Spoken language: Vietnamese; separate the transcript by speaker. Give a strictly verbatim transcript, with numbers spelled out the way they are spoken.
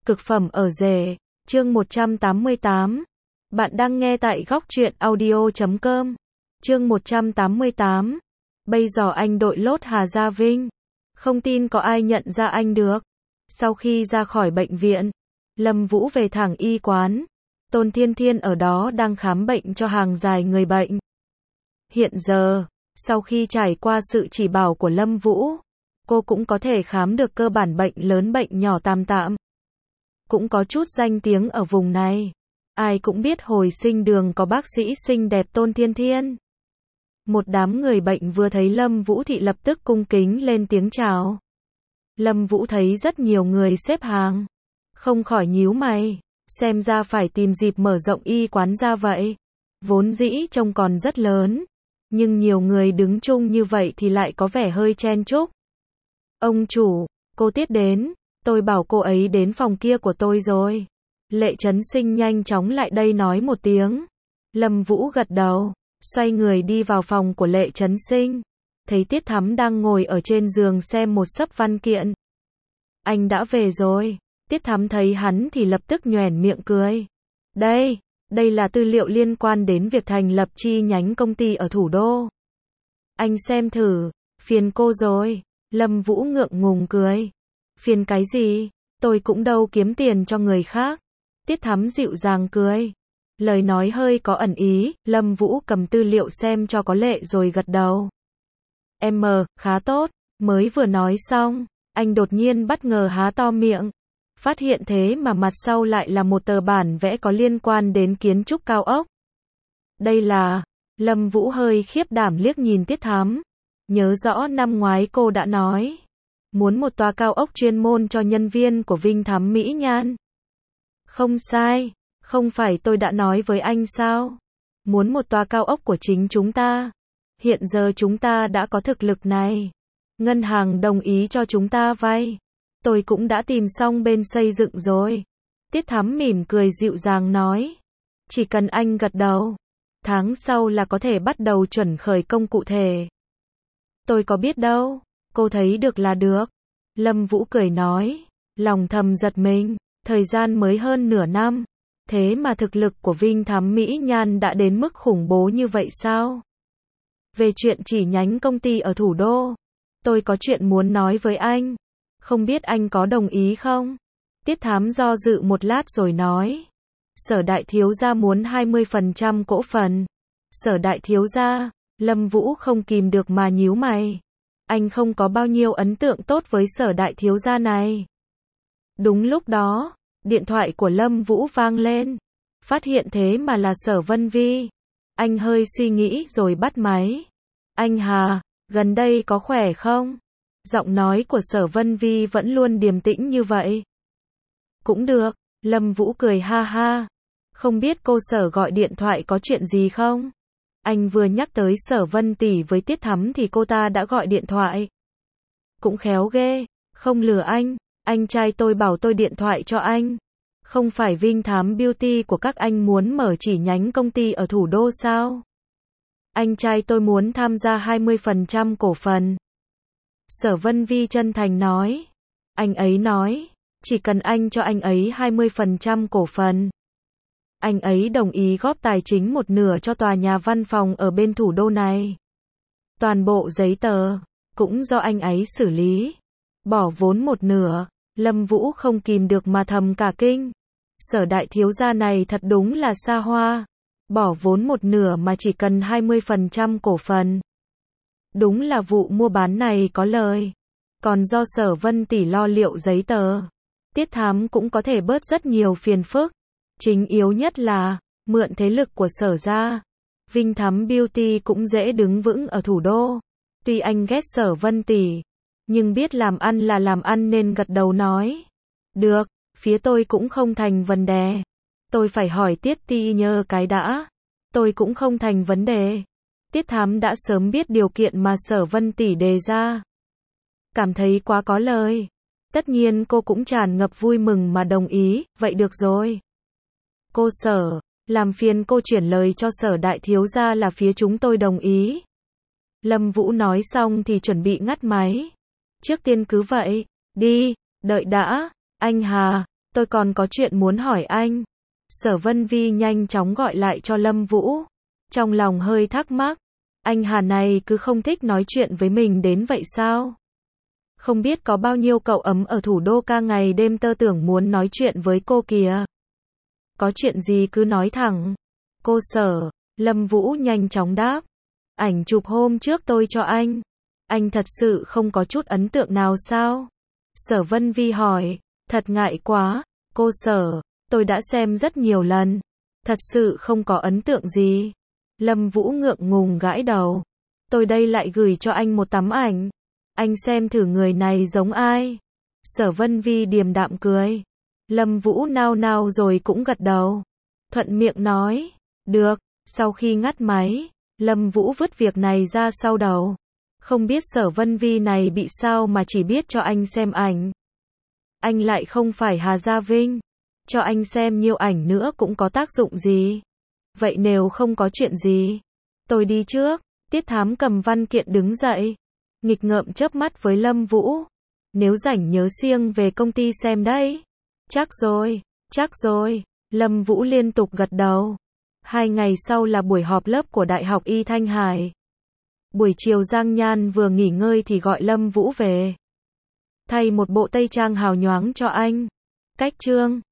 Speaker 1: Cực phẩm ở rể, chương một trăm tám mươi tám. Bạn đang nghe tại góc truyện audio chấm com. Chương một trăm tám mươi tám. Bây giờ anh đội lốt Hà Gia Vinh. Không tin có ai nhận ra anh được. Sau khi ra khỏi bệnh viện, Lâm Vũ về thẳng y quán. Tôn Thiên Thiên ở đó đang khám bệnh cho hàng dài người bệnh. Hiện giờ, sau khi trải qua sự chỉ bảo của Lâm Vũ, cô cũng có thể khám được cơ bản bệnh lớn bệnh nhỏ tạm tạm. Cũng có chút danh tiếng ở vùng này. Ai cũng biết hồi sinh đường có bác sĩ xinh đẹp Tôn Thiên Thiên. Một đám người bệnh vừa thấy Lâm Vũ thì lập tức cung kính lên tiếng chào. Lâm Vũ thấy rất nhiều người xếp hàng, không khỏi nhíu mày, xem ra phải tìm dịp mở rộng y quán ra vậy. Vốn dĩ trông còn rất lớn, nhưng nhiều người đứng chung như vậy thì lại có vẻ hơi chen chúc. Ông chủ, cô Tiết đến, tôi bảo cô ấy đến phòng kia của tôi rồi. Lệ Chấn Sinh nhanh chóng lại đây nói một tiếng. Lâm Vũ gật đầu, xoay người đi vào phòng của Lệ Chấn Sinh. Thấy Tiết Thắm đang ngồi ở trên giường xem một xấp văn kiện. Anh đã về rồi. Tiết Thắm thấy hắn thì lập tức nhoẻn miệng cười. Đây, đây là tư liệu liên quan đến việc thành lập chi nhánh công ty ở thủ đô. Anh xem thử, phiền cô rồi. Lâm Vũ ngượng ngùng cười. Phiền cái gì, tôi cũng đâu kiếm tiền cho người khác. Tiết Thắm dịu dàng cười. Lời nói hơi có ẩn ý, Lâm Vũ cầm tư liệu xem cho có lệ rồi gật đầu. Em mờ, khá tốt, mới vừa nói xong, anh đột nhiên bất ngờ há to miệng. Phát hiện thế mà mặt sau lại là một tờ bản vẽ có liên quan đến kiến trúc cao ốc. Đây là, Lâm Vũ hơi khiếp đảm liếc nhìn Tiết Thắm. Nhớ rõ năm ngoái cô đã nói, muốn một tòa cao ốc chuyên môn cho nhân viên của Vinh Thắm Mỹ Nhan. Không sai, không phải tôi đã nói với anh sao? Muốn một tòa cao ốc của chính chúng ta. Hiện giờ chúng ta đã có thực lực này. Ngân hàng đồng ý cho chúng ta vay. Tôi cũng đã tìm xong bên xây dựng rồi. Tiết Thắm mỉm cười dịu dàng nói. Chỉ cần anh gật đầu, tháng sau là có thể bắt đầu chuẩn khởi công cụ thể. Tôi có biết đâu, cô thấy được là được. Lâm Vũ cười nói, lòng thầm giật mình, thời gian mới hơn nửa năm, thế mà thực lực của Vinh Thắm Mỹ Nhan đã đến mức khủng bố như vậy sao? Về chuyện chỉ nhánh công ty ở thủ đô, tôi có chuyện muốn nói với anh, không biết anh có đồng ý không? Tiết Thắm do dự một lát rồi nói, Sở đại thiếu gia muốn hai mươi phần trăm cổ phần. Sở đại thiếu gia, Lâm Vũ không kìm được mà nhíu mày. Anh không có bao nhiêu ấn tượng tốt với Sở đại thiếu gia này. Đúng lúc đó, điện thoại của Lâm Vũ vang lên. Phát hiện thế mà là Sở Vân Vi. Anh hơi suy nghĩ rồi bắt máy. Anh Hà, gần đây có khỏe không? Giọng nói của Sở Vân Vi vẫn luôn điềm tĩnh như vậy. Cũng được, Lâm Vũ cười ha ha. Không biết cô Sở gọi điện thoại có chuyện gì không? Anh vừa nhắc tới Sở Vân tỷ với Tiết Thắm thì cô ta đã gọi điện thoại. Cũng khéo ghê, không lừa anh, anh trai tôi bảo tôi điện thoại cho anh. Không phải Vinh Thám Beauty của các anh muốn mở chỉ nhánh công ty ở thủ đô sao? Anh trai tôi muốn tham gia hai mươi phần trăm cổ phần. Sở Vân Vi chân thành nói. Anh ấy nói, chỉ cần anh cho anh ấy hai mươi phần trăm cổ phần. Anh ấy đồng ý góp tài chính một nửa cho tòa nhà văn phòng ở bên thủ đô này. Toàn bộ giấy tờ, cũng do anh ấy xử lý. Bỏ vốn một nửa, Lâm Vũ không kìm được mà thầm cả kinh. Sở đại thiếu gia này thật đúng là xa hoa. Bỏ vốn một nửa mà chỉ cần hai mươi phần trăm cổ phần. Đúng là vụ mua bán này có lời. Còn do Sở Vân tỷ lo liệu giấy tờ, Tiết Thắm cũng có thể bớt rất nhiều phiền phức. Chính yếu nhất là, mượn thế lực của Sở gia, Vinh Thắm Beauty cũng dễ đứng vững ở thủ đô. Tuy anh ghét Sở Vân tỷ, nhưng biết làm ăn là làm ăn nên gật đầu nói. Được, phía tôi cũng không thành vấn đề. Tôi phải hỏi Tiết Ti nhờ cái đã. Tôi cũng không thành vấn đề. Tiết Thắm đã sớm biết điều kiện mà Sở Vân tỷ đề ra. Cảm thấy quá có lời. Tất nhiên cô cũng tràn ngập vui mừng mà đồng ý, vậy được rồi. Cô Sở, làm phiền cô chuyển lời cho Sở đại thiếu gia là phía chúng tôi đồng ý. Lâm Vũ nói xong thì chuẩn bị ngắt máy. Trước tiên cứ vậy, đi, đợi đã, anh Hà, tôi còn có chuyện muốn hỏi anh. Sở Vân Vi nhanh chóng gọi lại cho Lâm Vũ. Trong lòng hơi thắc mắc, anh Hà này cứ không thích nói chuyện với mình đến vậy sao? Không biết có bao nhiêu cậu ấm ở thủ đô ca ngày đêm tơ tưởng muốn nói chuyện với cô kìa. Có chuyện gì cứ nói thẳng. Cô Sở, Lâm Vũ nhanh chóng đáp. Ảnh chụp hôm trước tôi cho anh. Anh thật sự không có chút ấn tượng nào sao? Sở Vân Vi hỏi. Thật ngại quá, cô Sở, tôi đã xem rất nhiều lần. Thật sự không có ấn tượng gì. Lâm Vũ ngượng ngùng gãi đầu. Tôi đây lại gửi cho anh một tấm ảnh. Anh xem thử người này giống ai. Sở Vân Vi điềm đạm cười. Lâm Vũ nao nao rồi cũng gật đầu. Thuận miệng nói. Được, sau khi ngắt máy, Lâm Vũ vứt việc này ra sau đầu. Không biết Sở Vân Vi này bị sao mà chỉ biết cho anh xem ảnh. Anh lại không phải Hà Gia Vinh. Cho anh xem nhiều ảnh nữa cũng có tác dụng gì. Vậy nếu không có chuyện gì, tôi đi trước. Tiết Thám cầm văn kiện đứng dậy. Nghịch ngợm chớp mắt với Lâm Vũ. Nếu rảnh nhớ siêng về công ty xem đấy. Chắc rồi, chắc rồi. Lâm Vũ liên tục gật đầu. Hai ngày sau là buổi họp lớp của Đại học Y Thanh Hải. Buổi chiều Giang Nhan vừa nghỉ ngơi thì gọi Lâm Vũ về. Thay một bộ tây trang hào nhoáng cho anh. Cách trương.